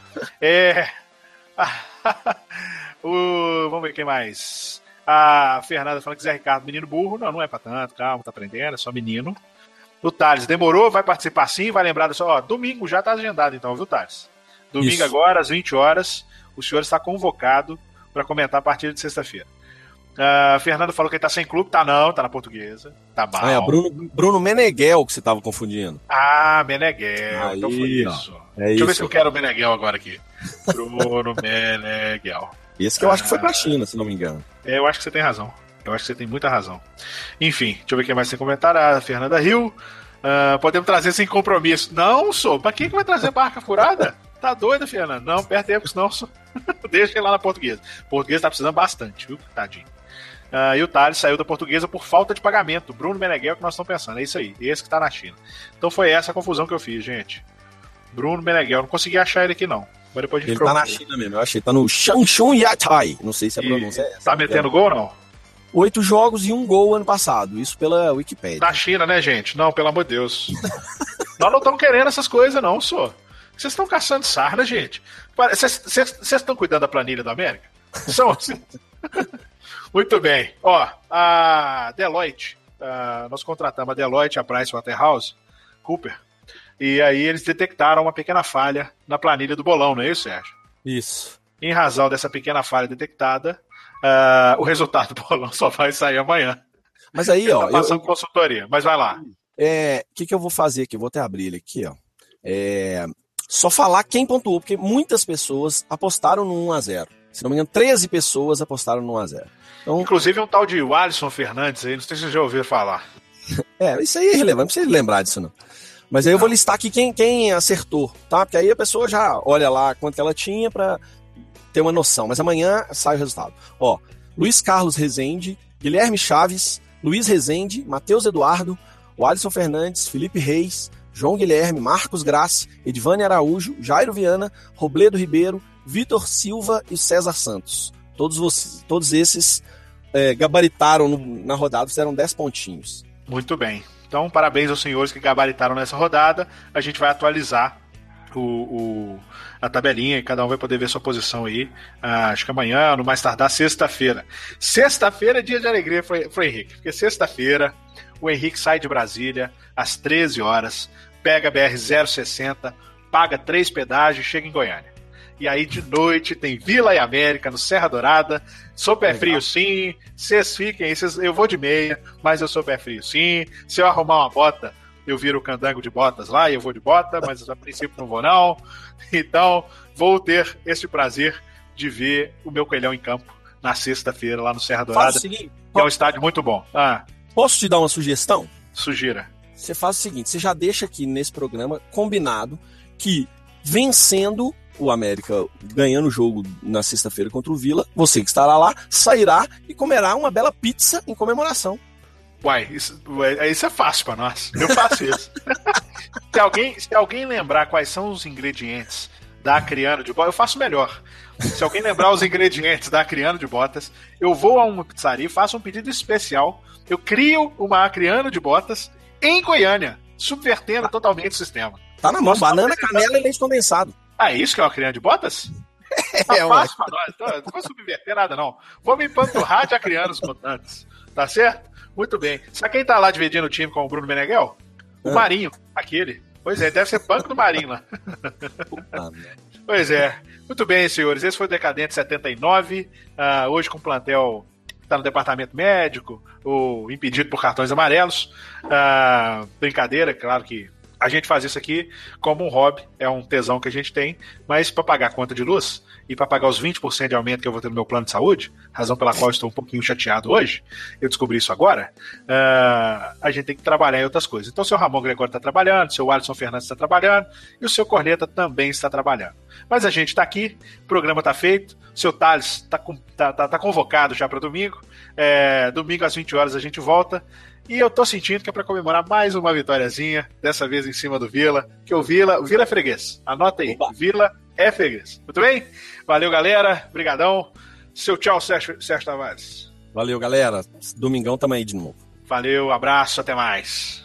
Vamos ver quem mais. A Fernanda falando que Zé Ricardo, menino burro. Não é pra tanto, calma, tá aprendendo, é só menino. O Thales, demorou, vai participar sim, vai lembrar só. Domingo já tá agendado então, viu, Thales? Domingo isso. Agora, às 20 horas, o senhor está convocado para comentar a partir de sexta-feira. A Fernanda falou que ele tá sem clube, tá na Portuguesa. Tá mal. Bruno Meneghel que você tava confundindo. Meneghel. Aí, então foi isso. Deixa eu ver se eu quero o Meneghel agora aqui. Bruno Meneghel. Esse que eu acho que foi pra China, se não me engano. Eu acho que você tem razão. Eu acho que você tem muita razão. Enfim, deixa eu ver quem mais tem comentário. A Fernanda Rio. Podemos trazer sem compromisso. Não, sou. Pra que vai trazer barca furada? Tá doido, Fernanda? Não, perde tempo, senão sou. Deixa ele lá na Portuguesa. Portuguesa tá precisando bastante, viu? Tadinho. E o Thales saiu da Portuguesa por falta de pagamento. Bruno Meneghel, que nós estamos pensando. É isso aí. Esse que tá na China. Então foi essa a confusão que eu fiz, gente. Bruno Meneghel. Não consegui achar ele aqui, não. Mas depois a gente tá na China mesmo. Eu achei. Tá no Changchun Yatai. Não sei se a pronúncia é essa. Tá metendo gol ou não? 8 jogos e 1 gol ano passado. Isso pela Wikipédia. Da China, né, gente? Não, pelo amor de Deus. Nós não estamos querendo essas coisas, não, só. Vocês estão caçando sarna, gente. Vocês estão cuidando da planilha da América? São assim. Muito bem. A Deloitte. Nós contratamos a Deloitte, a PricewaterhouseCoopers. E aí eles detectaram uma pequena falha na planilha do bolão, não é isso, Sérgio? Isso. Em razão dessa pequena falha detectada, o resultado do bolão só vai sair amanhã. Mas aí, ó. Passando consultoria, mas vai lá. O que eu vou fazer aqui? Vou até abrir ele aqui, ó. Só falar quem pontuou, porque muitas pessoas apostaram no 1-0. Se não me engano, 13 pessoas apostaram no 1-0. Então, inclusive um tal de Alisson Fernandes aí, não sei se vocês já ouviram falar. Isso aí é irrelevante, não precisa lembrar disso não. Mas aí eu vou listar aqui quem acertou, tá? Porque aí a pessoa já olha lá quanto que ela tinha pra ter uma noção. Mas amanhã sai o resultado. Ó, Luiz Carlos Rezende, Guilherme Chaves, Luiz Rezende, Matheus Eduardo, o Alisson Fernandes, Felipe Reis, João Guilherme, Marcos Graça, Edvane Araújo, Jairo Viana, Robledo Ribeiro, Vitor Silva e César Santos. Todos esses gabaritaram na rodada, fizeram 10 pontinhos. Muito bem. Então, parabéns aos senhores que gabaritaram nessa rodada. A gente vai atualizar a tabelinha e cada um vai poder ver sua posição aí. Acho que amanhã, no mais tardar, sexta-feira. Sexta-feira é dia de alegria pro Henrique, porque sexta-feira o Henrique sai de Brasília às 13 horas, pega a BR-060, paga 3 pedágios e chega em Goiânia. E aí de noite tem Vila e América no Serra Dourada. Sou pé frio sim, vocês fiquem aí, eu vou de meia, mas eu sou pé frio sim. Se eu arrumar uma bota, eu viro o candango de botas lá e eu vou de bota, mas a princípio não vou não. Então vou ter esse prazer de ver o meu coelhão em campo na sexta-feira lá no Serra Dourada, que é um estádio muito bom. Posso te dar uma sugestão? Sugira. Você faz o seguinte, você já deixa aqui nesse programa combinado que vencendo o América, ganhando o jogo na sexta-feira contra o Vila, você que estará lá, sairá e comerá uma bela pizza em comemoração. Uai, isso é fácil pra nós. Eu faço isso. Se alguém lembrar quais são os ingredientes da Acriano de Botas, eu faço melhor. Se alguém lembrar os ingredientes da Acriano de Botas, eu vou a uma pizzaria, faço um pedido especial, eu crio uma Acriano de Botas em Goiânia, subvertendo totalmente o sistema. Tá na mão, banana, canela e leite condensado. É isso que é uma Acriano de Botas? Tá fácil pra nós. Não vou subverter nada, não. Vou me empanturrar de Acrianos botantes. Tá certo? Muito bem. Sabe quem tá lá dividindo o time com o Bruno Meneghel? O Marinho, aquele. Pois é, deve ser banco do Marinho lá. Pois é. Muito bem, senhores. Esse foi o Decadente 79. Hoje com o plantel que tá no departamento médico, ou impedido por cartões amarelos. Brincadeira, claro que a gente faz isso aqui como um hobby, é um tesão que a gente tem, mas para pagar a conta de luz e para pagar os 20% de aumento que eu vou ter no meu plano de saúde, razão pela qual eu estou um pouquinho chateado hoje, eu descobri isso agora, a gente tem que trabalhar em outras coisas. Então o seu Ramon Gregório está trabalhando, o seu Alisson Fernandes está trabalhando e o seu Corneta também está trabalhando. Mas a gente está aqui, o programa está feito, o seu Thales está convocado já para domingo, domingo às 20 horas a gente volta. E eu tô sentindo que é pra comemorar mais uma vitóriazinha, dessa vez em cima do Vila, que o Vila é freguês. Anota aí, Opa. Vila é freguês. Muito bem? Valeu, galera. Brigadão. Seu tchau, Sérgio Tavares. Valeu, galera. Domingão tamo aí de novo. Valeu, abraço, até mais.